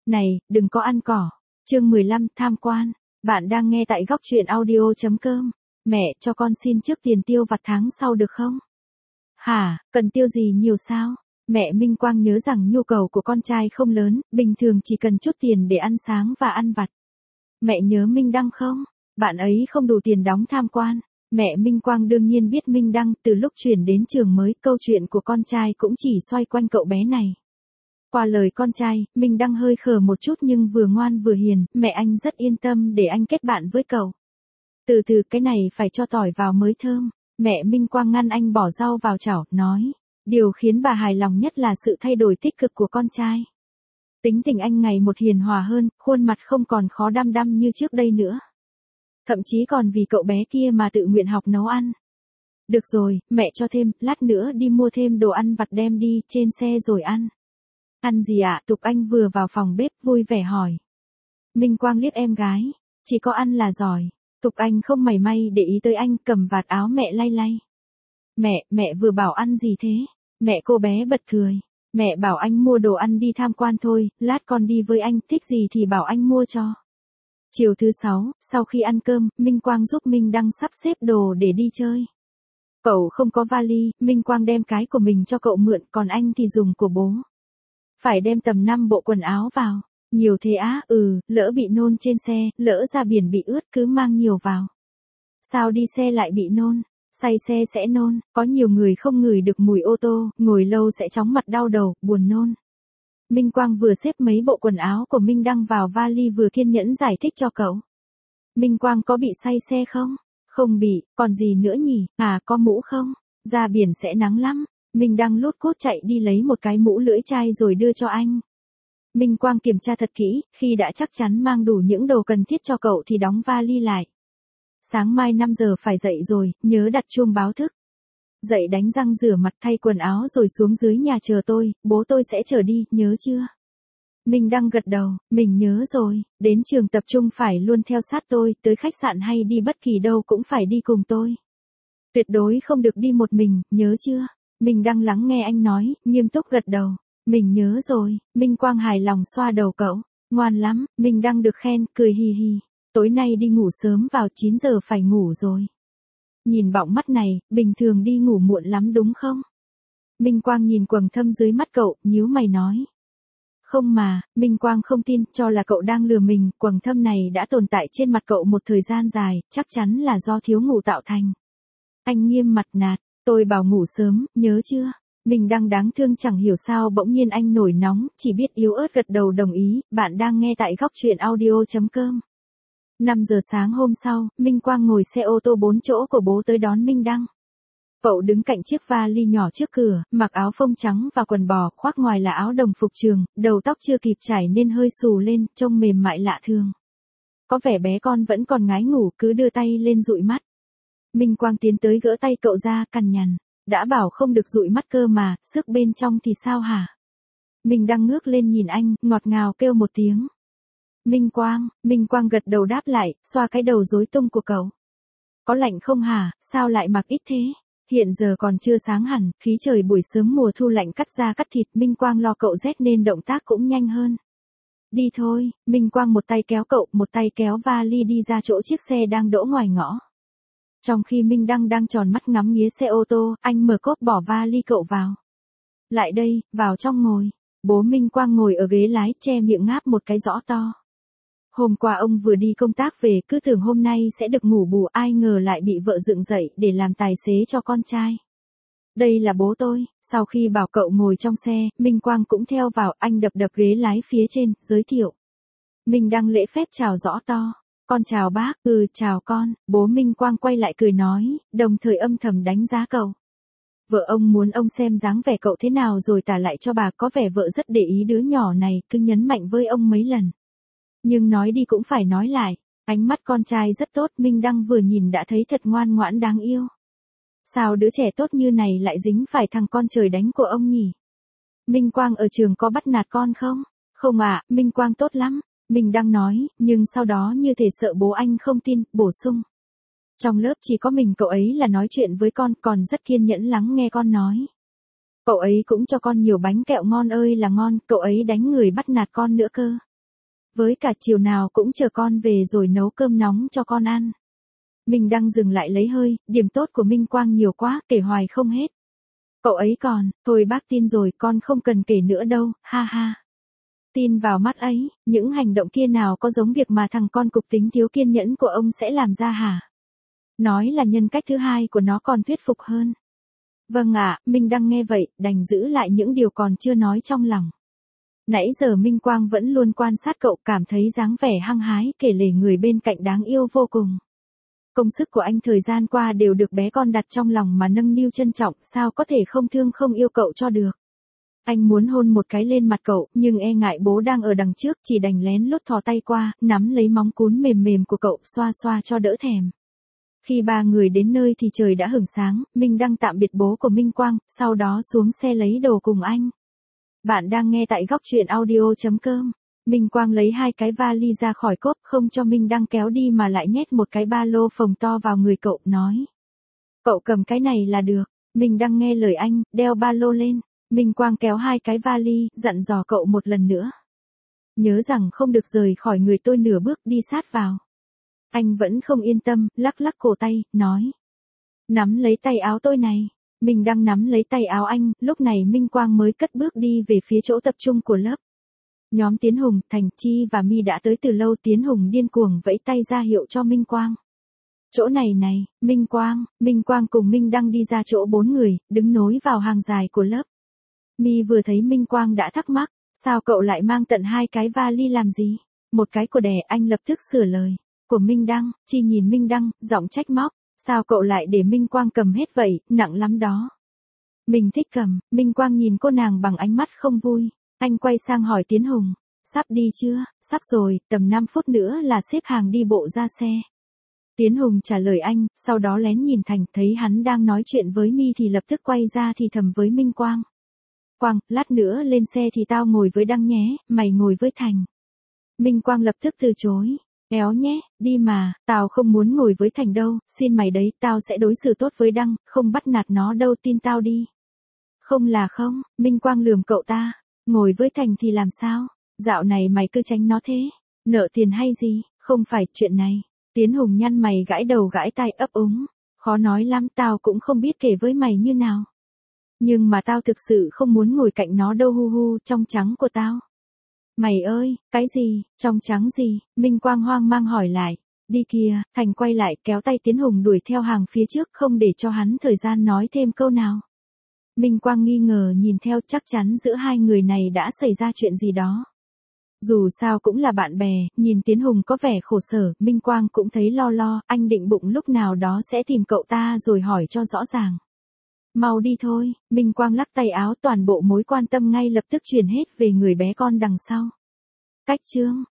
Này, đừng có ăn cỏ. Chương 15, tham quan. Bạn đang nghe tại góc truyện audio.com. Mẹ, cho con xin trước tiền tiêu vặt tháng sau được không? Hả, cần tiêu gì nhiều sao? Mẹ Minh Quang nhớ rằng nhu cầu của con trai không lớn, bình thường chỉ cần chút tiền để ăn sáng và ăn vặt. Mẹ nhớ Minh Đăng không? Bạn ấy không đủ tiền đóng tham quan. Mẹ Minh Quang đương nhiên biết Minh Đăng, từ lúc chuyển đến trường mới, câu chuyện của con trai cũng chỉ xoay quanh cậu bé này. Qua lời con trai, Minh Đăng hơi khờ một chút nhưng vừa ngoan vừa hiền, mẹ anh rất yên tâm để anh kết bạn với cậu. Từ từ, cái này phải cho tỏi vào mới thơm. Mẹ Minh Quang ngăn anh bỏ rau vào chảo, nói. Điều khiến bà hài lòng nhất là sự thay đổi tích cực của con trai. Tính tình anh ngày một hiền hòa hơn, khuôn mặt không còn khó đăm đăm như trước đây nữa. Thậm chí còn vì cậu bé kia mà tự nguyện học nấu ăn. Được rồi, mẹ cho thêm, lát nữa đi mua thêm đồ ăn vặt đem đi trên xe rồi ăn. Ăn gì ạ? Tục Anh vừa vào phòng bếp vui vẻ hỏi. Minh Quang liếc em gái. Chỉ có ăn là giỏi. Tục Anh không mảy may để ý tới anh, cầm vạt áo mẹ lay lay. Mẹ vừa bảo ăn gì thế? Mẹ cô bé bật cười. Mẹ bảo anh mua đồ ăn đi tham quan thôi, lát con đi với anh, thích gì thì bảo anh mua cho. Chiều thứ 6, sau khi ăn cơm, Minh Quang giúp Minh Đăng sắp xếp đồ để đi chơi. Cậu không có vali, Minh Quang đem cái của mình cho cậu mượn, còn anh thì dùng của bố. Phải đem tầm 5 bộ quần áo vào. Nhiều thế á? Lỡ bị nôn trên xe, lỡ ra biển bị ướt, cứ mang nhiều vào. Sao đi xe lại bị nôn? Say xe sẽ nôn, có nhiều người không ngửi được mùi ô tô, ngồi lâu sẽ chóng mặt đau đầu, buồn nôn. Minh Quang vừa xếp mấy bộ quần áo của Minh Đăng vào vali vừa kiên nhẫn giải thích cho cậu. Minh Quang có bị say xe không? Không bị, còn gì nữa nhỉ? À, có mũ không? Ra biển sẽ nắng lắm. Minh Đăng lút cút chạy đi lấy một cái mũ lưỡi chai rồi đưa cho anh. Minh Quang kiểm tra thật kỹ, khi đã chắc chắn mang đủ những đồ cần thiết cho cậu thì đóng vali lại. Sáng mai 5 giờ phải dậy rồi, nhớ đặt chuông báo thức. Dậy đánh răng rửa mặt thay quần áo rồi xuống dưới nhà chờ tôi, bố tôi sẽ chở đi, nhớ chưa? Minh Đăng gật đầu, mình nhớ rồi, đến trường tập trung phải luôn theo sát tôi, tới khách sạn hay đi bất kỳ đâu cũng phải đi cùng tôi. Tuyệt đối không được đi một mình, nhớ chưa? Minh Đăng lắng nghe anh nói, nghiêm túc gật đầu. Mình nhớ rồi. Minh Quang hài lòng xoa đầu cậu. Ngoan lắm, Minh Đăng được khen, cười hì hì. Tối nay đi ngủ sớm vào 9 giờ phải ngủ rồi. Nhìn bọng mắt này, bình thường đi ngủ muộn lắm đúng không? Minh Quang nhìn quầng thâm dưới mắt cậu, nhíu mày nói. Không mà, Minh Quang không tin, cho là cậu đang lừa mình, quầng thâm này đã tồn tại trên mặt cậu một thời gian dài, chắc chắn là do thiếu ngủ tạo thành. Anh nghiêm mặt nạt, tôi bảo ngủ sớm, nhớ chưa? Mình đang đáng thương chẳng hiểu sao bỗng nhiên anh nổi nóng, chỉ biết yếu ớt gật đầu đồng ý, bạn đang nghe tại góc truyện audio.com. 5 giờ sáng hôm sau, Minh Quang ngồi xe ô tô 4 chỗ của bố tới đón Minh Đăng. Cậu đứng cạnh chiếc vali nhỏ trước cửa, mặc áo phông trắng và quần bò, khoác ngoài là áo đồng phục trường, đầu tóc chưa kịp chải nên hơi xù lên, trông mềm mại lạ thường. Có vẻ bé con vẫn còn ngái ngủ, cứ đưa tay lên dụi mắt. Minh Quang tiến tới gỡ tay cậu ra, cằn nhằn. Đã bảo không được dụi mắt cơ mà, sức bên trong thì sao hả? Minh Đăng ngước lên nhìn anh, ngọt ngào kêu một tiếng. Minh Quang gật đầu đáp lại, xoa cái đầu rối tung của cậu. Có lạnh không hả, sao lại mặc ít thế? Hiện giờ còn chưa sáng hẳn, khí trời buổi sớm mùa thu lạnh cắt da cắt thịt, Minh Quang lo cậu rét nên động tác cũng nhanh hơn. Đi thôi, Minh Quang một tay kéo cậu, một tay kéo vali đi ra chỗ chiếc xe đang đỗ ngoài ngõ. Trong khi Minh Đăng đang tròn mắt ngắm nghía xe ô tô, anh mở cốp bỏ vali cậu vào. Lại đây, vào trong ngồi. Bố Minh Quang ngồi ở ghế lái, che miệng ngáp một cái rõ to. Hôm qua ông vừa đi công tác về, cứ tưởng hôm nay sẽ được ngủ bù, ai ngờ lại bị vợ dựng dậy để làm tài xế cho con trai. Đây là bố tôi. Sau khi bảo cậu ngồi trong xe, Minh Quang cũng theo vào, anh đập ghế lái phía trên, giới thiệu. Minh Đăng lễ phép chào rõ to. Con chào bác, chào con, bố Minh Quang quay lại cười nói, đồng thời âm thầm đánh giá cậu. Vợ ông muốn ông xem dáng vẻ cậu thế nào rồi tả lại cho bà, có vẻ vợ rất để ý đứa nhỏ này, cứ nhấn mạnh với ông mấy lần. Nhưng nói đi cũng phải nói lại, ánh mắt con trai rất tốt, Minh Đăng vừa nhìn đã thấy thật ngoan ngoãn đáng yêu. Sao đứa trẻ tốt như này lại dính phải thằng con trời đánh của ông nhỉ? Minh Quang ở trường có bắt nạt con không? Không ạ, Minh Quang tốt lắm. Mình đang nói, nhưng sau đó như thể sợ bố anh không tin, bổ sung. Trong lớp chỉ có mình cậu ấy là nói chuyện với con, còn rất kiên nhẫn lắng nghe con nói. Cậu ấy cũng cho con nhiều bánh kẹo ngon ơi là ngon, cậu ấy đánh người bắt nạt con nữa cơ. Với cả chiều nào cũng chờ con về rồi nấu cơm nóng cho con ăn. Minh Đăng dừng lại lấy hơi, điểm tốt của Minh Quang nhiều quá, kể hoài không hết. Cậu ấy còn, thôi bác tin rồi, con không cần kể nữa đâu, ha ha. Tin vào mắt ấy, những hành động kia nào có giống việc mà thằng con cục tính thiếu kiên nhẫn của ông sẽ làm ra hả? Nói là nhân cách thứ hai của nó còn thuyết phục hơn. Vâng ạ, Minh Đăng nghe vậy, đành giữ lại những điều còn chưa nói trong lòng. Nãy giờ Minh Quang vẫn luôn quan sát cậu, cảm thấy dáng vẻ hăng hái, kể lể người bên cạnh đáng yêu vô cùng. Công sức của anh thời gian qua đều được bé con đặt trong lòng mà nâng niu trân trọng, sao có thể không thương không yêu cậu cho được. Anh muốn hôn một cái lên mặt cậu, nhưng e ngại bố đang ở đằng trước, chỉ đành lén lút thò tay qua, nắm lấy móng cún mềm mềm của cậu, xoa xoa cho đỡ thèm. Khi ba người đến nơi thì trời đã hửng sáng, Minh Đăng tạm biệt bố của Minh Quang, sau đó xuống xe lấy đồ cùng anh. Bạn đang nghe tại góc truyện audio.com. Minh Quang lấy 2 cái vali ra khỏi cốp, không cho Minh Đăng kéo đi mà lại nhét một cái ba lô phồng to vào người cậu, nói. Cậu cầm cái này là được. Minh Đăng nghe lời anh, đeo ba lô lên. Minh Quang kéo 2 cái vali, dặn dò cậu một lần nữa. Nhớ rằng không được rời khỏi người tôi nửa bước, đi sát vào. Anh vẫn không yên tâm, lắc lắc cổ tay, nói. Nắm lấy tay áo tôi này. Minh Đăng nắm lấy tay áo anh, lúc này Minh Quang mới cất bước đi về phía chỗ tập trung của lớp. Nhóm Tiến Hùng, Thành Chi và My đã tới từ lâu. Tiến Hùng điên cuồng vẫy tay ra hiệu cho Minh Quang. Chỗ này này, Minh Quang cùng Minh Đăng đi ra chỗ 4 người, đứng nối vào hàng dài của lớp. My vừa thấy Minh Quang đã thắc mắc, sao cậu lại mang tận 2 cái vali làm gì? Một cái của đẻ, anh lập tức sửa lời. Của Minh Đăng. Chi nhìn Minh Đăng, giọng trách móc. Sao cậu lại để Minh Quang cầm hết vậy, nặng lắm đó. Mình thích cầm. Minh Quang nhìn cô nàng bằng ánh mắt không vui. Anh quay sang hỏi Tiến Hùng. Sắp đi chưa? Sắp rồi, tầm 5 phút nữa là xếp hàng đi bộ ra xe. Tiến Hùng trả lời anh, sau đó lén nhìn Thành, thấy hắn đang nói chuyện với My thì lập tức quay ra thì thầm với Minh Quang. Quang, lát nữa lên xe thì tao ngồi với Đăng nhé, mày ngồi với Thành. Minh Quang lập tức từ chối. Éo nhé, đi mà, tao không muốn ngồi với Thành đâu, xin mày đấy, tao sẽ đối xử tốt với Đăng, không bắt nạt nó đâu, tin tao đi. Không là không, Minh Quang lườm cậu ta, ngồi với Thành thì làm sao, dạo này mày cứ tránh nó thế, nợ tiền hay gì, không phải chuyện này. Tiến Hùng nhăn mày gãi đầu gãi tai ấp úng, khó nói lắm, tao cũng không biết kể với mày như nào. Nhưng mà tao thực sự không muốn ngồi cạnh nó đâu, hu hu, trong trắng của tao. Mày ơi, cái gì, trong trắng gì? Minh Quang hoang mang hỏi lại. Đi kìa, Thành quay lại kéo tay Tiến Hùng đuổi theo hàng phía trước, không để cho hắn thời gian nói thêm câu nào. Minh Quang nghi ngờ nhìn theo, chắc chắn giữa hai người này đã xảy ra chuyện gì đó. Dù sao cũng là bạn bè, nhìn Tiến Hùng có vẻ khổ sở, Minh Quang cũng thấy lo lo, anh định bụng lúc nào đó sẽ tìm cậu ta rồi hỏi cho rõ ràng. Mau đi thôi, Minh Quang lắc tay áo, toàn bộ mối quan tâm ngay lập tức chuyển hết về người bé con đằng sau. Cách chương